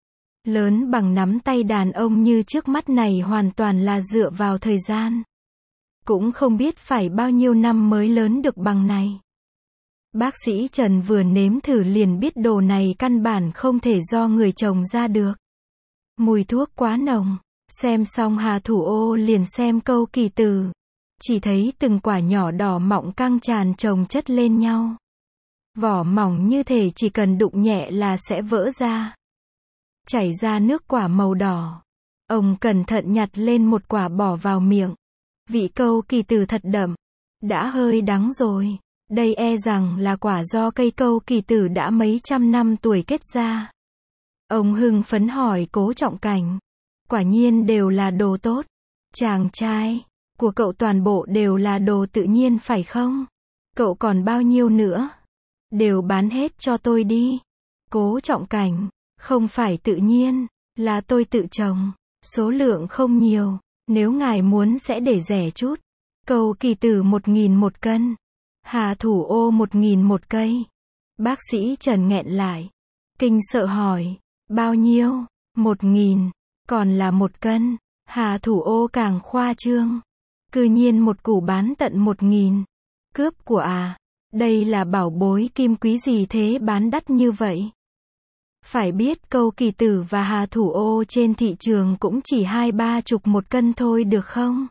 Lớn bằng nắm tay đàn ông như trước mắt này hoàn toàn là dựa vào thời gian. Cũng không biết phải bao nhiêu năm mới lớn được bằng này. Bác sĩ Trần vừa nếm thử liền biết đồ này căn bản không thể do người trồng ra được. Mùi thuốc quá nồng. Xem xong Hà Thủ Ô liền xem câu kỳ từ. Chỉ thấy từng quả nhỏ đỏ mọng căng tràn chồng chất lên nhau. Vỏ mỏng như thể chỉ cần đụng nhẹ là sẽ vỡ ra. Chảy ra nước quả màu đỏ. Ông cẩn thận nhặt lên một quả bỏ vào miệng. Vị câu kỳ từ thật đậm. Đã hơi đắng rồi. Đây e rằng là quả do cây câu kỳ tử đã mấy trăm năm tuổi kết ra. Ông hưng phấn hỏi Cố Trọng Cảnh. Quả nhiên đều là đồ tốt. Chàng trai của cậu toàn bộ đều là đồ tự nhiên phải không? Cậu còn bao nhiêu nữa? Đều bán hết cho tôi đi. Cố Trọng Cảnh. Không phải tự nhiên, là tôi tự trồng. Số lượng không nhiều. Nếu ngài muốn sẽ để rẻ chút. Câu kỳ tử 1.000 1 cân. Hà Thủ Ô 1.000 1 cây. Bác sĩ Trần nghẹn lại. Kinh sợ hỏi. Bao nhiêu? 1.000. Còn là 1 cân. Hà Thủ Ô càng khoa trương. Cư nhiên một củ bán tận 1.000. Cướp của à? Đây là bảo bối kim quý gì thế bán đắt như vậy? Phải biết câu kỳ tử và Hà Thủ Ô trên thị trường cũng chỉ 20-30 1 cân thôi được không?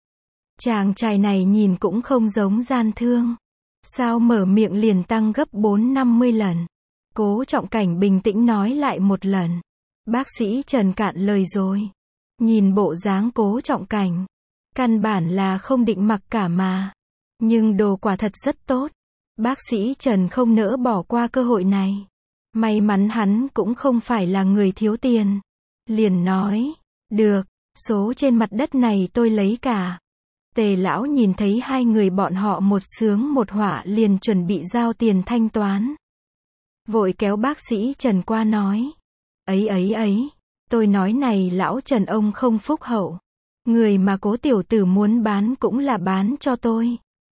Chàng trai này nhìn cũng không giống gian thương. Sao mở miệng liền tăng gấp 4-50 lần. Cố Trọng Cảnh bình tĩnh nói lại một lần. Bác sĩ Trần cạn lời rồi. Nhìn bộ dáng Cố Trọng Cảnh. Căn bản là không định mặc cả mà. Nhưng đồ quả thật rất tốt. Bác sĩ Trần không nỡ bỏ qua cơ hội này. May mắn hắn cũng không phải là người thiếu tiền. Liền nói. Được, số trên mặt đất này tôi lấy cả. Tề lão nhìn thấy hai người bọn họ một sướng một họa liền chuẩn bị giao tiền thanh toán. Vội kéo bác sĩ Trần qua nói. Ấy, tôi nói này lão Trần ông không phúc hậu. Người mà Cố tiểu tử muốn bán cũng là bán cho tôi.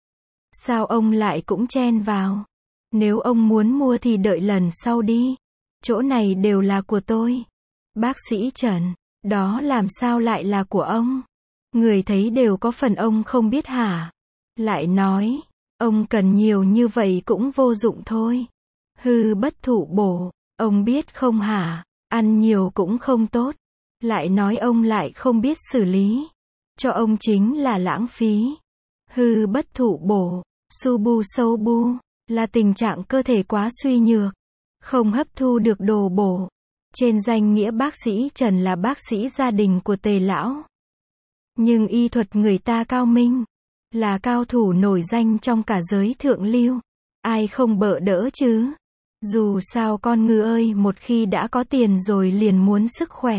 Sao ông lại cũng chen vào? Nếu ông muốn mua thì đợi lần sau đi. Chỗ này đều là của tôi. Bác sĩ Trần, đó làm sao lại là của ông? Người thấy đều có phần ông không biết hả? Lại nói, ông cần nhiều như vậy cũng vô dụng thôi. Hư bất thụ bổ, ông biết không hả? Ăn nhiều cũng không tốt. Lại nói ông lại không biết xử lý. Cho ông chính là lãng phí. Hư bất thụ bổ, su bu sâu bu, là tình trạng cơ thể quá suy nhược. Không hấp thu được đồ bổ. Trên danh nghĩa bác sĩ Trần là bác sĩ gia đình của Tề lão. Nhưng y thuật người ta cao minh. Là cao thủ nổi danh trong cả giới thượng lưu. Ai không bợ đỡ chứ? Dù sao con ngư ơi một khi đã có tiền rồi liền muốn sức khỏe.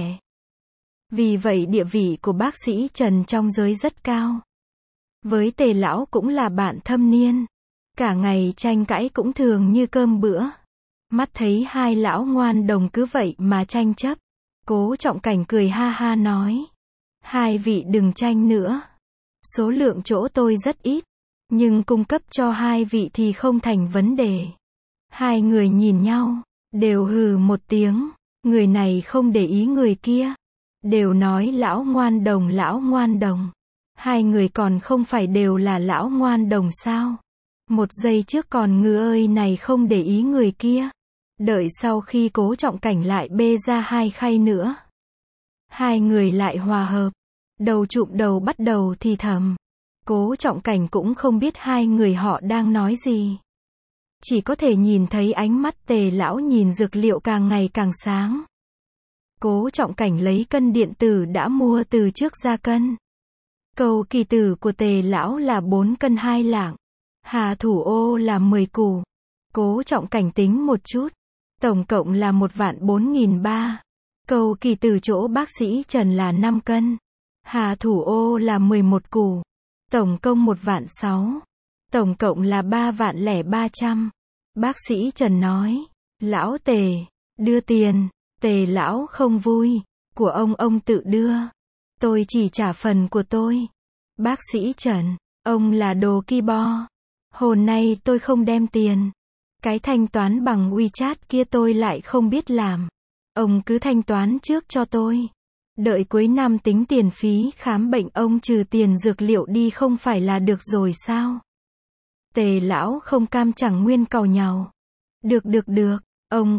Vì vậy địa vị của bác sĩ Trần trong giới rất cao. Với Tề lão cũng là bạn thâm niên. Cả ngày tranh cãi cũng thường như cơm bữa. Mắt thấy hai lão ngoan đồng cứ vậy mà tranh chấp. Cố Trọng Cảnh cười ha ha nói. Hai vị đừng tranh nữa. Số lượng chỗ tôi rất ít. Nhưng cung cấp cho hai vị thì không thành vấn đề. Hai người nhìn nhau, đều hừ một tiếng, người này không để ý người kia. Đều nói lão ngoan đồng, lão ngoan đồng. Hai người còn không phải đều là lão ngoan đồng sao? Một giây trước còn ngư ơi này không để ý người kia. Đợi sau khi Cố Trọng Cảnh lại bê ra hai khay nữa. Hai người lại hòa hợp. Đầu chụm đầu bắt đầu thì thầm. Cố Trọng Cảnh cũng không biết hai người họ đang nói gì. Chỉ có thể nhìn thấy ánh mắt Tề lão nhìn dược liệu càng ngày càng sáng. Cố Trọng Cảnh lấy cân điện tử đã mua từ trước ra cân. Cầu kỳ tử của Tề lão là 4 cân 2 lạng. Hà thủ ô là 10 củ. Cố Trọng Cảnh tính một chút. Tổng cộng là 1.4.300. Cầu kỳ tử chỗ bác sĩ Trần là 5 cân. Hà thủ ô là 11 củ. Tổng công 1.600.000. Tổng cộng là 3.300.000. Bác sĩ Trần nói. Lão Tề, đưa tiền. Tề lão không vui. Của ông tự đưa. Tôi chỉ trả phần của tôi. Bác sĩ Trần, ông là đồ ki bo. Hôm nay tôi không đem tiền. Cái thanh toán bằng WeChat kia tôi lại không biết làm. Ông cứ thanh toán trước cho tôi. Đợi cuối năm tính tiền phí khám bệnh ông trừ tiền dược liệu đi không phải là được rồi sao? Tề lão không cam chẳng nguyên càu nhàu. Được. Ông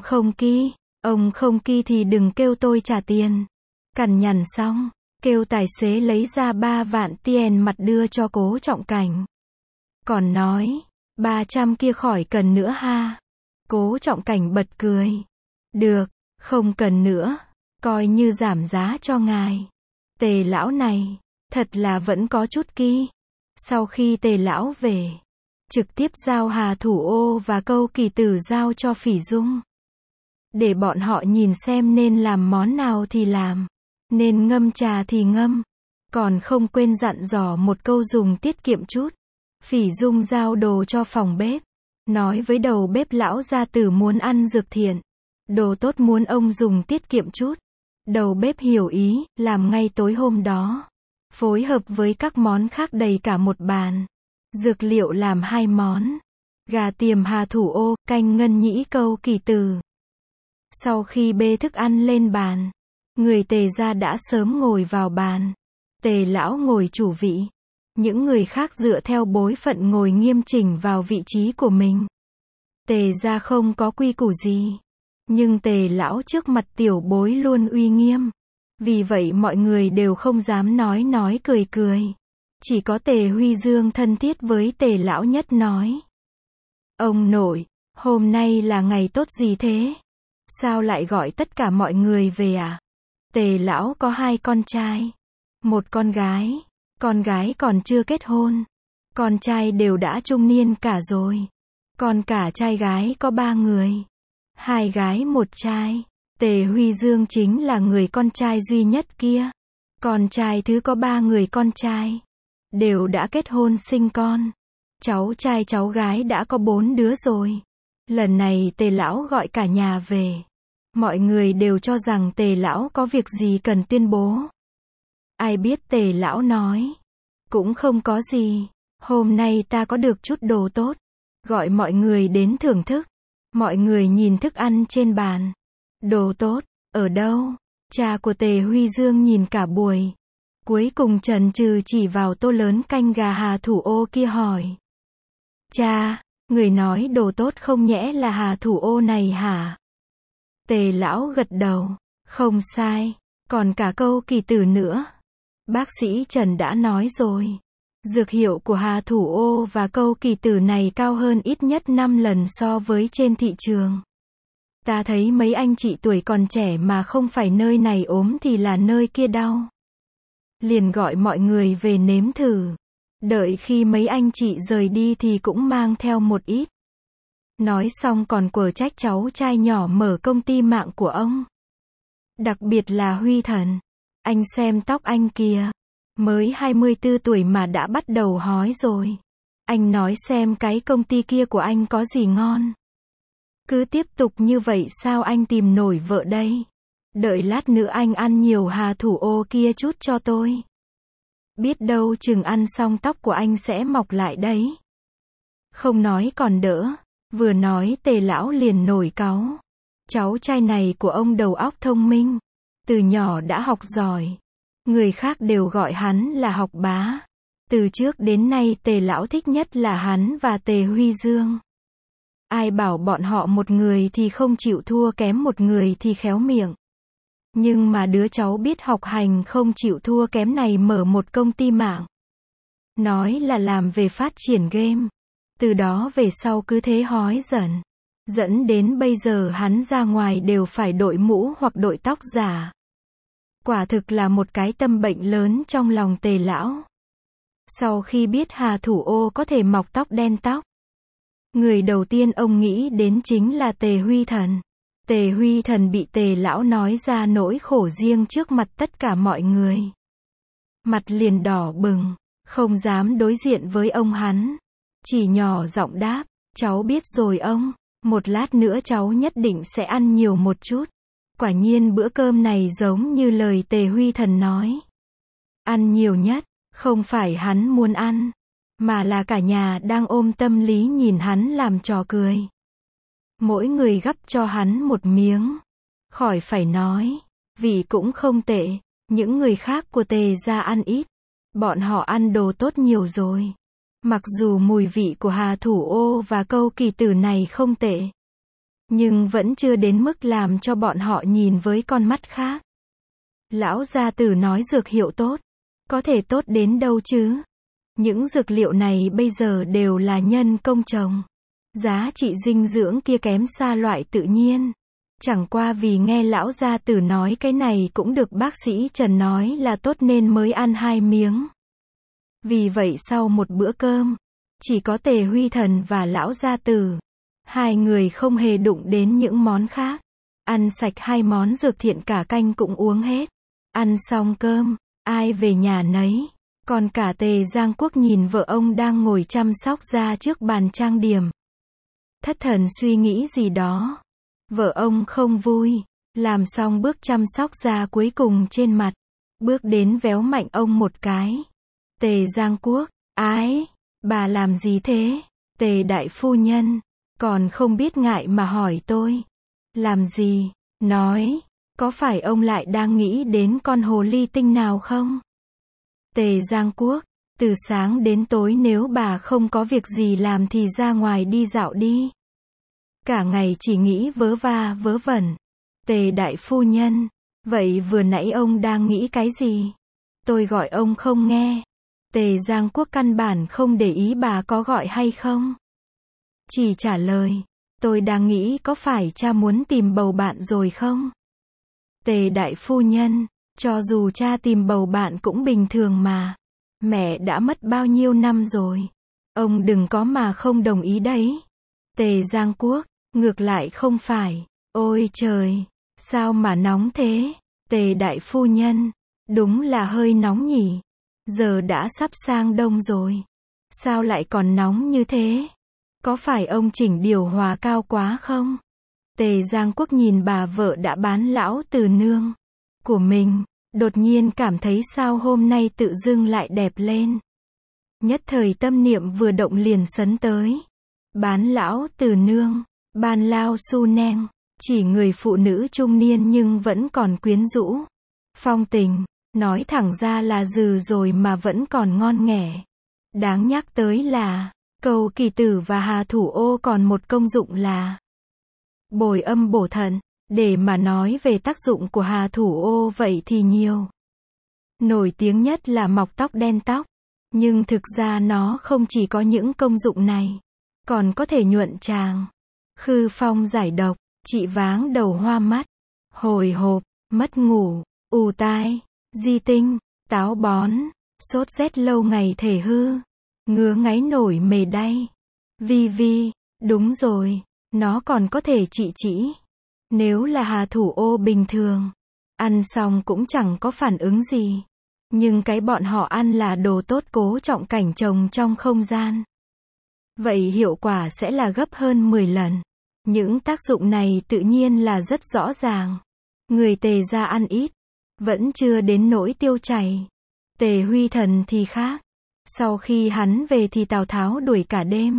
không ki thì đừng kêu tôi trả tiền. Cằn nhằn xong, kêu tài xế lấy ra 3 vạn tiền mặt đưa cho Cố Trọng Cảnh. Còn nói, 300 kia khỏi cần nữa ha. Cố Trọng Cảnh bật cười. Được, không cần nữa. Coi như giảm giá cho ngài. Tề lão này, thật là vẫn có chút ki. Sau khi Tề lão về, trực tiếp giao Hà thủ ô và Câu kỳ tử giao cho Phỉ Dung. Để bọn họ nhìn xem nên làm món nào thì làm. Nên ngâm trà thì ngâm. Còn không quên dặn dò một câu dùng tiết kiệm chút. Phỉ Dung giao đồ cho phòng bếp. Nói với đầu bếp lão gia tử muốn ăn dược thiện. Đồ tốt muốn ông dùng tiết kiệm chút. Đầu bếp hiểu ý, làm ngay tối hôm đó. Phối hợp với các món khác đầy cả một bàn. Dược liệu làm 2 món. Gà tiềm Hà thủ ô, canh ngân nhĩ Câu kỳ tử. Sau khi bê thức ăn lên bàn, người Tề gia đã sớm ngồi vào bàn. Tề lão ngồi chủ vị. Những người khác dựa theo bối phận ngồi nghiêm chỉnh vào vị trí của mình. Tề gia không có quy củ gì. Nhưng Tề lão trước mặt tiểu bối luôn uy nghiêm. Vì vậy mọi người đều không dám nói cười. Chỉ có Tề Huy Dương thân thiết với Tề lão nhất nói. Ông nội, hôm nay là ngày tốt gì thế? Sao lại gọi tất cả mọi người về à? Tề lão có 2 con trai. 1 con gái. Con gái còn chưa kết hôn. Con trai đều đã trung niên cả rồi. Còn cả trai gái có 3 người. 2 gái 1 trai. Tề Huy Dương chính là người con trai duy nhất kia. Con trai thứ có 3 người con trai. Đều đã kết hôn sinh con. Cháu trai cháu gái đã có 4 đứa rồi. Lần này Tề lão gọi cả nhà về. Mọi người đều cho rằng Tề lão có việc gì cần tuyên bố. Ai biết Tề lão nói. Cũng không có gì. Hôm nay ta có được chút đồ tốt. Gọi mọi người đến thưởng thức. Mọi người nhìn thức ăn trên bàn. Đồ tốt, ở đâu? Cha của Tề Huy Dương nhìn cả buổi. Cuối cùng chần chừ chỉ vào tô lớn canh gà Hà thủ ô kia hỏi. Cha, người nói đồ tốt không nhẽ là Hà thủ ô này hả? Tề lão gật đầu. Không sai. Còn cả Câu kỳ tử nữa. Bác sĩ Trần đã nói rồi. Dược hiệu của Hà thủ ô và Câu kỳ tử này cao hơn ít nhất 5 lần so với trên thị trường. Ta thấy mấy anh chị tuổi còn trẻ mà không phải nơi này ốm thì là nơi kia đau. Liền gọi mọi người về nếm thử. Đợi khi mấy anh chị rời đi thì cũng mang theo một ít. Nói xong còn quở trách cháu trai nhỏ mở công ty mạng của ông. Đặc biệt là Huy Thần. Anh xem tóc anh kìa. Mới 24 tuổi mà đã bắt đầu hói rồi. Anh nói xem cái công ty kia của anh có gì ngon. Cứ tiếp tục như vậy sao anh tìm nổi vợ đây? Đợi lát nữa anh ăn nhiều Hà thủ ô kia chút cho tôi. Biết đâu chừng ăn xong tóc của anh sẽ mọc lại đấy. Không nói còn đỡ. Vừa nói Tề lão liền nổi cáu. Cháu trai này của ông đầu óc thông minh, từ nhỏ đã học giỏi. Người khác đều gọi hắn là học bá. Từ trước đến nay Tề lão thích nhất là hắn và Tề Huy Dương. Ai bảo bọn họ một người thì không chịu thua kém một người thì khéo miệng. Nhưng mà đứa cháu biết học hành không chịu thua kém này mở một công ty mạng. Nói là làm về phát triển game. Từ đó về sau cứ thế hói dần. Dẫn đến bây giờ hắn ra ngoài đều phải đội mũ hoặc đội tóc giả. Quả thực là một cái tâm bệnh lớn trong lòng Tề lão. Sau khi biết Hà Thủ Ô có thể mọc tóc đen tóc, người đầu tiên ông nghĩ đến chính là Tề Huy Thần. Tề Huy Thần bị Tề lão nói ra nỗi khổ riêng trước mặt tất cả mọi người. Mặt liền đỏ bừng, không dám đối diện với ông hắn. Chỉ nhỏ giọng đáp, cháu biết rồi ông, một lát nữa cháu nhất định sẽ ăn nhiều một chút. Quả nhiên bữa cơm này giống như lời Tề Huy Thần nói. Ăn nhiều nhất, không phải hắn muốn ăn, mà là cả nhà đang ôm tâm lý nhìn hắn làm trò cười. Mỗi người gắp cho hắn một miếng. Khỏi phải nói, vị cũng không tệ, những người khác của Tề gia ăn ít. Bọn họ ăn đồ tốt nhiều rồi. Mặc dù mùi vị của Hà Thủ Ô và Câu Kỳ Tử này không tệ, nhưng vẫn chưa đến mức làm cho bọn họ nhìn với con mắt khác. Lão gia tử nói dược hiệu tốt. Có thể tốt đến đâu chứ? Những dược liệu này bây giờ đều là nhân công trồng. Giá trị dinh dưỡng kia kém xa loại tự nhiên. Chẳng qua vì nghe lão gia tử nói cái này cũng được bác sĩ Trần nói là tốt nên mới ăn 2 miếng. Vì vậy sau một bữa cơm, chỉ có Tề Huy Thần và lão gia tử. Hai người không hề đụng đến những món khác. Ăn sạch 2 món dược thiện, cả canh cũng uống hết. Ăn xong cơm, ai về nhà nấy. Còn cả Tề Giang Quốc nhìn vợ ông đang ngồi chăm sóc da trước bàn trang điểm. Thất thần suy nghĩ gì đó. Vợ ông không vui. Làm xong bước chăm sóc da cuối cùng trên mặt. Bước đến véo mạnh ông một cái. Tề Giang Quốc, ái, bà làm gì thế? Tề đại phu nhân, còn không biết ngại mà hỏi tôi. Làm gì? Nói, có phải ông lại đang nghĩ đến con hồ ly tinh nào không? Tề Giang Quốc, từ sáng đến tối nếu bà không có việc gì làm thì ra ngoài đi dạo đi. Cả ngày chỉ nghĩ vớ va vớ vẩn. Tề đại phu nhân, vậy vừa nãy ông đang nghĩ cái gì? Tôi gọi ông không nghe. Tề Giang Quốc căn bản không để ý bà có gọi hay không. Chỉ trả lời, tôi đang nghĩ có phải cha muốn tìm bầu bạn rồi không? Tề đại phu nhân, cho dù cha tìm bầu bạn cũng bình thường mà. Mẹ đã mất bao nhiêu năm rồi. Ông đừng có mà không đồng ý đấy. Tề Giang Quốc, ngược lại không phải. Ôi trời, sao mà nóng thế? Tề đại phu nhân, đúng là hơi nóng nhỉ. Giờ đã sắp sang đông rồi. Sao lại còn nóng như thế? Có phải ông chỉnh điều hòa cao quá không? Tề Giang Quốc nhìn bà vợ đã bán lão từ nương của mình, đột nhiên cảm thấy sao hôm nay tự dưng lại đẹp lên. Nhất thời tâm niệm vừa động liền sấn tới. Bán lão từ nương, ban lao su neng, chỉ người phụ nữ trung niên nhưng vẫn còn quyến rũ, phong tình. Nói thẳng ra là dừ rồi mà vẫn còn ngon nghẻ. Đáng nhắc tới là, Câu Kỳ Tử và Hà Thủ Ô còn một công dụng là bồi âm bổ thận. Để mà nói về tác dụng của Hà Thủ Ô vậy thì nhiều. Nổi tiếng nhất là mọc tóc đen tóc. Nhưng thực ra nó không chỉ có những công dụng này. Còn có thể nhuận tràng, khư phong giải độc, trị váng đầu hoa mắt, hồi hộp, mất ngủ, ù tai, di tinh, táo bón, sốt rét lâu ngày thể hư, ngứa ngáy nổi mề đay. Vi, đúng rồi, nó còn có thể trị trĩ. Nếu là Hà Thủ Ô bình thường, ăn xong cũng chẳng có phản ứng gì. Nhưng cái bọn họ ăn là đồ tốt cố trọng cảnh trồng trong không gian. Vậy hiệu quả sẽ là gấp hơn 10 lần. Những tác dụng này tự nhiên là rất rõ ràng. Người Tề gia ăn ít, vẫn chưa đến nỗi tiêu chảy. Tề Huy Thần thì khác. Sau khi hắn về thì Tào Tháo đuổi cả đêm.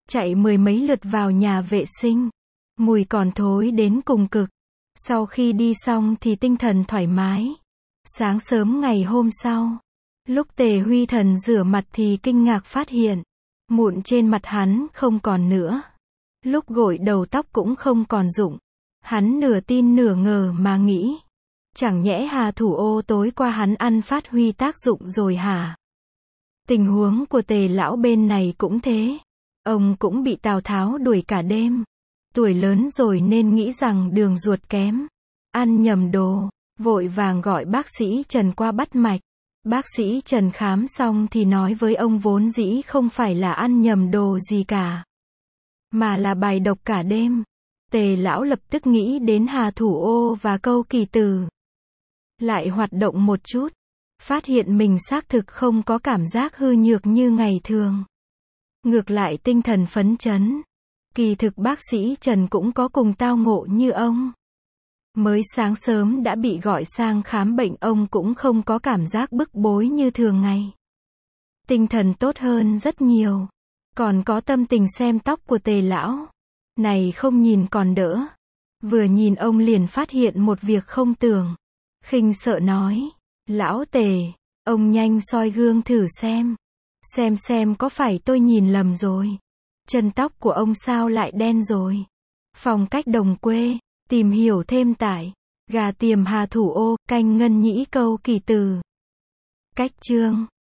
chạy mười mấy lượt vào nhà vệ sinh. Mùi còn thối đến cùng cực. Sau khi đi xong thì tinh thần thoải mái. Sáng sớm ngày hôm sau, lúc Tề Huy Thần rửa mặt thì kinh ngạc phát hiện, mụn trên mặt hắn không còn nữa. Lúc gội đầu tóc cũng không còn rụng. Hắn nửa tin nửa ngờ mà nghĩ, chẳng nhẽ Hà Thủ Ô tối qua hắn ăn phát huy tác dụng rồi hả? Tình huống của Tề lão bên này cũng thế. Ông cũng bị Tào Tháo đuổi cả đêm. Tuổi lớn rồi nên nghĩ rằng đường ruột kém, ăn nhầm đồ, vội vàng gọi bác sĩ Trần qua bắt mạch. Bác sĩ Trần khám xong thì nói với ông vốn dĩ không phải là ăn nhầm đồ gì cả, mà là bài độc cả đêm. Tề lão lập tức nghĩ đến Hà Thủ Ô và Câu Kỳ Tử. Lại hoạt động một chút, phát hiện mình xác thực không có cảm giác hư nhược như ngày thường. Ngược lại tinh thần phấn chấn. Kỳ thực bác sĩ Trần cũng có cùng tao ngộ như ông. Mới sáng sớm đã bị gọi sang khám bệnh, ông cũng không có cảm giác bức bối như thường ngày. Tinh thần tốt hơn rất nhiều. Còn có tâm tình xem tóc của Tề lão. Này không nhìn còn đỡ. Vừa nhìn ông liền phát hiện một việc không tưởng. Khinh sợ nói, lão Tề, ông nhanh soi gương thử xem có phải tôi nhìn lầm rồi. Chân tóc của ông sao lại đen rồi? Phong cách đồng quê, tìm hiểu thêm tại Gà Tiềm Hà Thủ Ô, canh Ngân Nhĩ Câu Kỳ Tử. Cách chương